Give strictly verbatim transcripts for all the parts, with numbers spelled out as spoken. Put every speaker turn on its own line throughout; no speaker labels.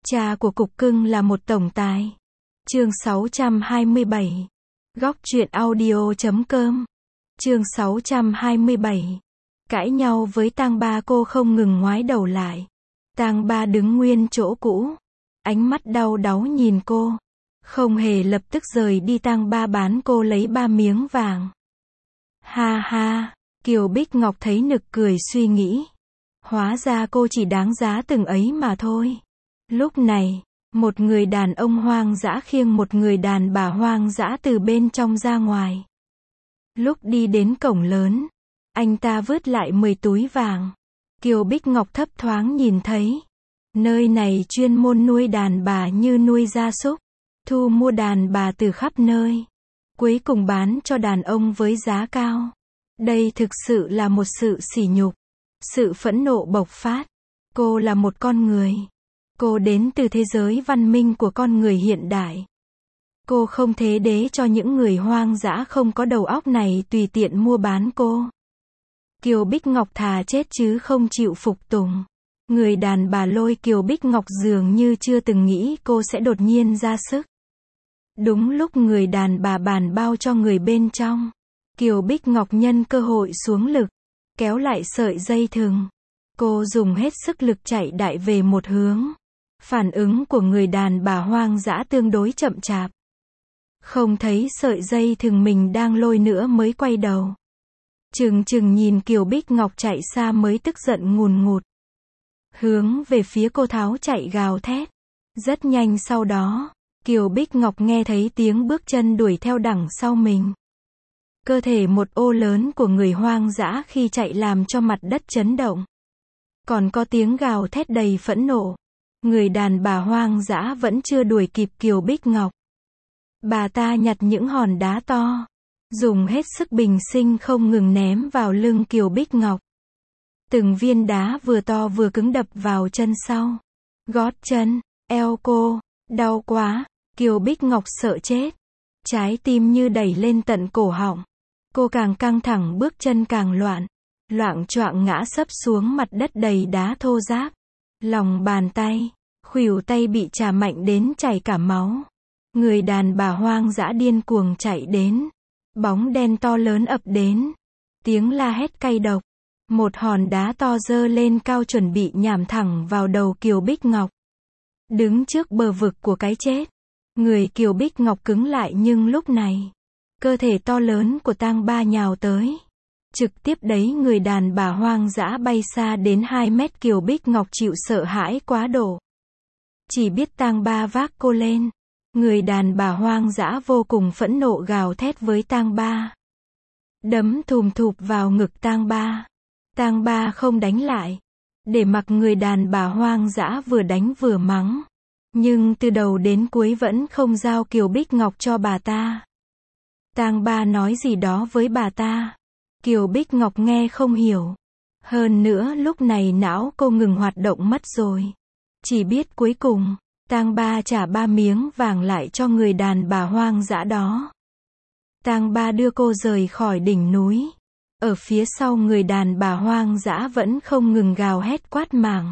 Cha của cục cưng là một tổng tài. Chương sáu trăm hai mươi bảy. Góc truyện audio chấm com. Chương sáu trăm hai mươi bảy. Cãi nhau với Tang Ba, cô không ngừng ngoái đầu lại. Tang Ba đứng nguyên chỗ cũ, ánh mắt đau đáu nhìn cô, không hề lập tức rời đi. Tang Ba bán cô lấy ba miếng vàng. Ha ha, Kiều Bích Ngọc thấy nực cười, suy nghĩ, hóa ra cô chỉ đáng giá từng ấy mà thôi. Lúc này, một người đàn ông hoang dã khiêng một người đàn bà hoang dã từ bên trong ra ngoài. Lúc đi đến cổng lớn, anh ta vứt lại mười túi vàng. Kiều Bích Ngọc thấp thoáng nhìn thấy, nơi này chuyên môn nuôi đàn bà như nuôi gia súc, thu mua đàn bà từ khắp nơi, cuối cùng bán cho đàn ông với giá cao. Đây thực sự là một sự sỉ nhục. Sự phẫn nộ bộc phát. Cô là một con người. Cô đến từ thế giới văn minh của con người hiện đại. Cô không thế đế cho những người hoang dã không có đầu óc này tùy tiện mua bán cô. Kiều Bích Ngọc thà chết chứ không chịu phục tùng. Người đàn bà lôi Kiều Bích Ngọc dường như chưa từng nghĩ cô sẽ đột nhiên ra sức. Đúng lúc người đàn bà bàn bao cho người bên trong, Kiều Bích Ngọc nhân cơ hội xuống lực, kéo lại sợi dây thừng. Cô dùng hết sức lực chạy đại về một hướng. Phản ứng của người đàn bà hoang dã tương đối chậm chạp. Không thấy sợi dây thừng mình đang lôi nữa mới quay đầu. Chừng chừng nhìn Kiều Bích Ngọc chạy xa mới tức giận ngùn ngụt. Hướng về phía cô tháo chạy gào thét. Rất nhanh sau đó, Kiều Bích Ngọc nghe thấy tiếng bước chân đuổi theo đằng sau mình. Cơ thể một ô lớn của người hoang dã khi chạy làm cho mặt đất chấn động. Còn có tiếng gào thét đầy phẫn nộ. Người đàn bà hoang dã vẫn chưa đuổi kịp Kiều Bích Ngọc. Bà ta nhặt những hòn đá to, dùng hết sức bình sinh không ngừng ném vào lưng Kiều Bích Ngọc. Từng viên đá vừa to vừa cứng đập vào chân sau, gót chân, eo cô, đau quá. Kiều Bích Ngọc sợ chết, trái tim như đẩy lên tận cổ họng. Cô càng căng thẳng, bước chân càng loạn, loạng choạng ngã sấp xuống mặt đất đầy đá thô ráp. Lòng bàn tay, khuỷu tay bị chà mạnh đến chảy cả máu. Người đàn bà hoang dã điên cuồng chạy đến, bóng đen to lớn ập đến, tiếng la hét cay độc. Một hòn đá to giơ lên cao chuẩn bị nhằm thẳng vào đầu Kiều Bích Ngọc. Đứng trước bờ vực của cái chết, người Kiều Bích Ngọc cứng lại, nhưng lúc này, cơ thể to lớn của Tang Ba nhào tới. Trực tiếp đẩy người đàn bà hoang dã bay xa đến hai mét. Kiều Bích Ngọc chịu sợ hãi quá độ, chỉ biết Tang Ba vác cô lên. Người đàn bà hoang dã vô cùng phẫn nộ gào thét với Tang Ba, đấm thùm thụp vào ngực Tang Ba. Tang Ba không đánh lại, để mặc người đàn bà hoang dã vừa đánh vừa mắng, nhưng từ đầu đến cuối vẫn không giao Kiều Bích Ngọc cho bà ta. Tang Ba nói gì đó với bà ta, Kiều Bích Ngọc nghe không hiểu. Hơn nữa lúc này não cô ngừng hoạt động mất rồi. Chỉ biết cuối cùng, Tang Ba trả ba miếng vàng lại cho người đàn bà hoang dã đó. Tang Ba đưa cô rời khỏi đỉnh núi. Ở phía sau người đàn bà hoang dã vẫn không ngừng gào hét quát màng.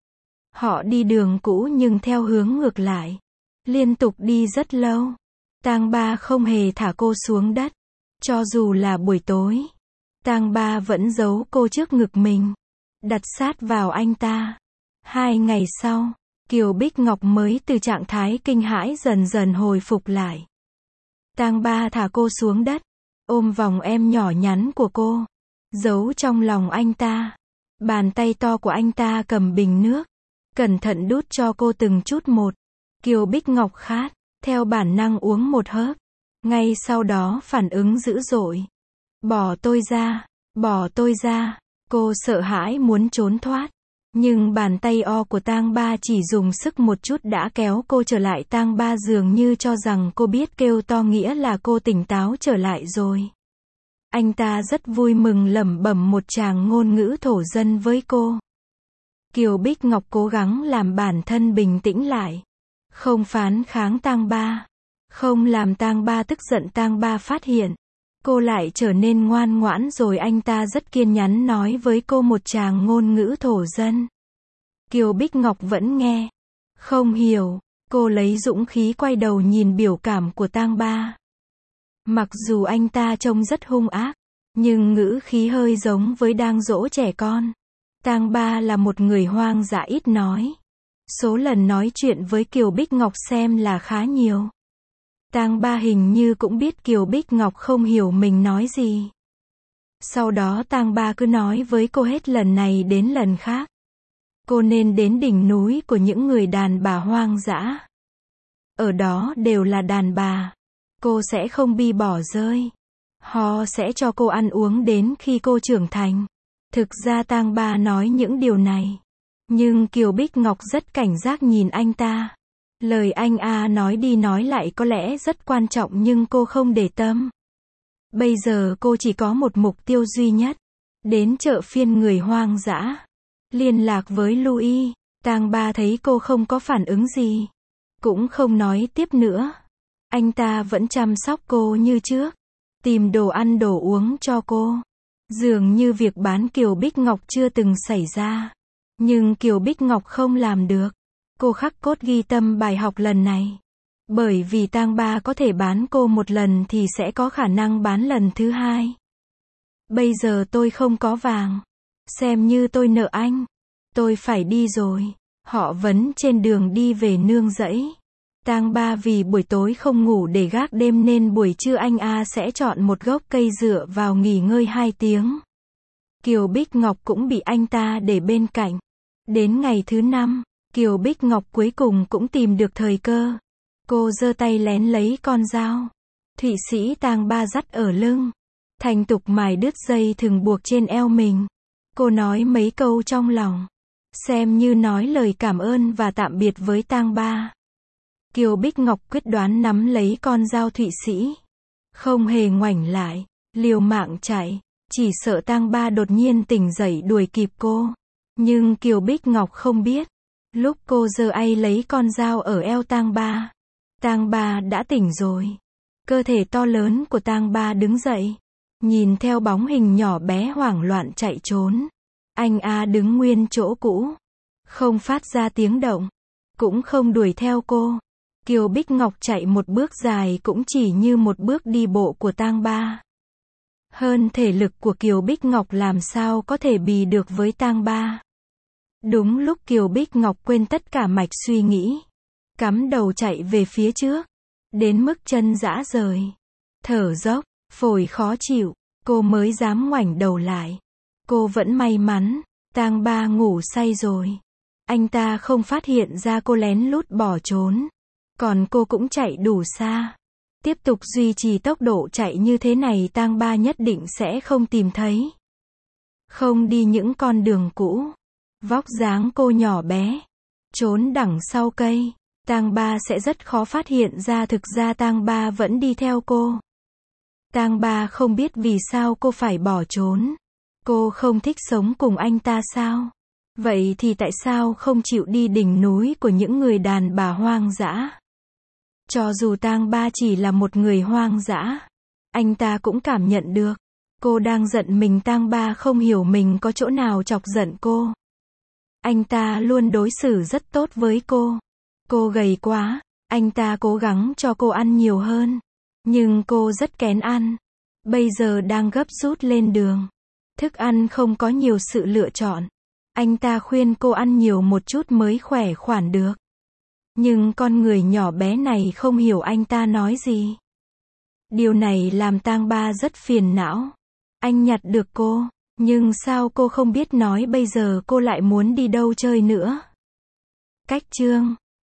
Họ đi đường cũ nhưng theo hướng ngược lại. Liên tục đi rất lâu. Tang Ba không hề thả cô xuống đất. Cho dù là buổi tối, Tang Ba vẫn giấu cô trước ngực mình, đặt sát vào anh ta. Hai ngày sau, Kiều Bích Ngọc mới từ trạng thái kinh hãi dần dần hồi phục lại. Tang Ba thả cô xuống đất, ôm vòng em nhỏ nhắn của cô, giấu trong lòng anh ta. Bàn tay to của anh ta cầm bình nước, cẩn thận đút cho cô từng chút một. Kiều Bích Ngọc khát, theo bản năng uống một hớp. Ngay sau đó phản ứng dữ dội. Bỏ tôi ra, bỏ tôi ra. Cô sợ hãi muốn trốn thoát. Nhưng bàn tay o của Tang Ba chỉ dùng sức một chút đã kéo cô trở lại. Tang Ba dường như cho rằng cô biết kêu to nghĩa là cô tỉnh táo trở lại rồi. Anh ta rất vui mừng lẩm bẩm một tràng ngôn ngữ thổ dân với cô. Kiều Bích Ngọc cố gắng làm bản thân bình tĩnh lại, không phản kháng Tang Ba, không làm Tang Ba tức giận. Tang Ba phát hiện cô lại trở nên ngoan ngoãn rồi, anh ta rất kiên nhẫn nói với cô một tràng ngôn ngữ thổ dân. Kiều Bích Ngọc vẫn nghe, Không hiểu, cô lấy dũng khí quay đầu nhìn biểu cảm của tang ba. Mặc dù anh ta trông rất hung ác, nhưng ngữ khí hơi giống với đang dỗ trẻ con. Tang ba là một người hoang dã ít nói. Số lần nói chuyện với Kiều Bích Ngọc xem là khá nhiều. Tang ba hình như cũng biết Kiều Bích Ngọc không hiểu mình nói gì. Sau đó tang ba cứ nói với cô hết lần này đến lần khác. Cô nên đến đỉnh núi của những người đàn bà hoang dã. Ở đó đều là đàn bà. Cô sẽ không bị bỏ rơi. Họ sẽ cho cô ăn uống đến khi cô trưởng thành. Thực ra tang ba nói những điều này. Nhưng Kiều Bích Ngọc rất cảnh giác nhìn anh ta. Lời anh A nói đi nói lại có lẽ rất quan trọng nhưng cô không để tâm. Bây giờ cô chỉ có một mục tiêu duy nhất. Đến chợ phiên người hoang dã. Liên lạc với Louis. Tang ba thấy cô không có phản ứng gì. Cũng không nói tiếp nữa. Anh ta vẫn chăm sóc cô như trước. Tìm đồ ăn đồ uống cho cô. Dường như việc bán Kiều Bích Ngọc chưa từng xảy ra. Nhưng Kiều Bích Ngọc không làm được. Cô khắc cốt ghi tâm bài học lần này. Bởi vì tang ba có thể bán cô một lần thì sẽ có khả năng bán lần thứ hai. Bây giờ tôi không có vàng. Xem như tôi nợ anh. Tôi phải đi rồi. Họ vẫn trên đường đi về nương rẫy. Tang ba vì buổi tối không ngủ để gác đêm nên buổi trưa anh A sẽ chọn một gốc cây dựa vào nghỉ ngơi hai tiếng. Kiều Bích Ngọc cũng bị anh ta để bên cạnh. Đến ngày thứ năm, Kiều Bích Ngọc cuối cùng cũng tìm được thời cơ. Cô giơ tay lén lấy con dao. Thụy Sĩ tang ba dắt ở lưng. Thành tục mài đứt dây thừng buộc trên eo mình. Cô nói mấy câu trong lòng. Xem như nói lời cảm ơn và tạm biệt với tang ba. Kiều Bích Ngọc quyết đoán nắm lấy con dao Thụy Sĩ. Không hề ngoảnh lại. Liều mạng chạy. Chỉ sợ tang ba đột nhiên tỉnh dậy đuổi kịp cô. Nhưng Kiều Bích Ngọc không biết. Lúc cô giơ tay lấy con dao ở eo tang ba. Tang ba đã tỉnh rồi. Cơ thể to lớn của tang ba đứng dậy. Nhìn theo bóng hình nhỏ bé hoảng loạn chạy trốn. Anh A đứng nguyên chỗ cũ. Không phát ra tiếng động. Cũng không đuổi theo cô. Kiều Bích Ngọc chạy một bước dài cũng chỉ như một bước đi bộ của tang ba. Hơn thể lực của Kiều Bích Ngọc làm sao có thể bì được với tang ba. Đúng lúc Kiều Bích Ngọc quên tất cả mạch suy nghĩ. Cắm đầu chạy về phía trước. Đến mức chân rã rời. Thở dốc, phổi khó chịu. Cô mới dám ngoảnh đầu lại. Cô vẫn may mắn. Tang ba ngủ say rồi. Anh ta không phát hiện ra cô lén lút bỏ trốn. Còn cô cũng chạy đủ xa. Tiếp tục duy trì tốc độ chạy như thế này tang ba nhất định sẽ không tìm thấy. Không đi những con đường cũ. Vóc dáng cô nhỏ bé. Trốn đằng sau cây. Tang ba sẽ rất khó phát hiện ra thực ra tang ba vẫn đi theo cô. Tang ba không biết vì sao cô phải bỏ trốn. Cô không thích sống cùng anh ta sao? Vậy thì tại sao không chịu đi đỉnh núi của những người đàn bà hoang dã? Cho dù tang ba chỉ là một người hoang dã, anh ta cũng cảm nhận được. Cô đang giận mình tang ba không hiểu mình có chỗ nào chọc giận cô. Anh ta luôn đối xử rất tốt với cô. Cô gầy quá, anh ta cố gắng cho cô ăn nhiều hơn. Nhưng cô rất kén ăn. Bây giờ đang gấp rút lên đường. Thức ăn không có nhiều sự lựa chọn. Anh ta khuyên cô ăn nhiều một chút mới khỏe khoản được. Nhưng con người nhỏ bé này không hiểu anh ta nói gì. Điều này làm tang ba rất phiền não. Anh nhặt được cô, nhưng sao cô không biết nói bây giờ cô lại muốn đi đâu chơi nữa? Cách chương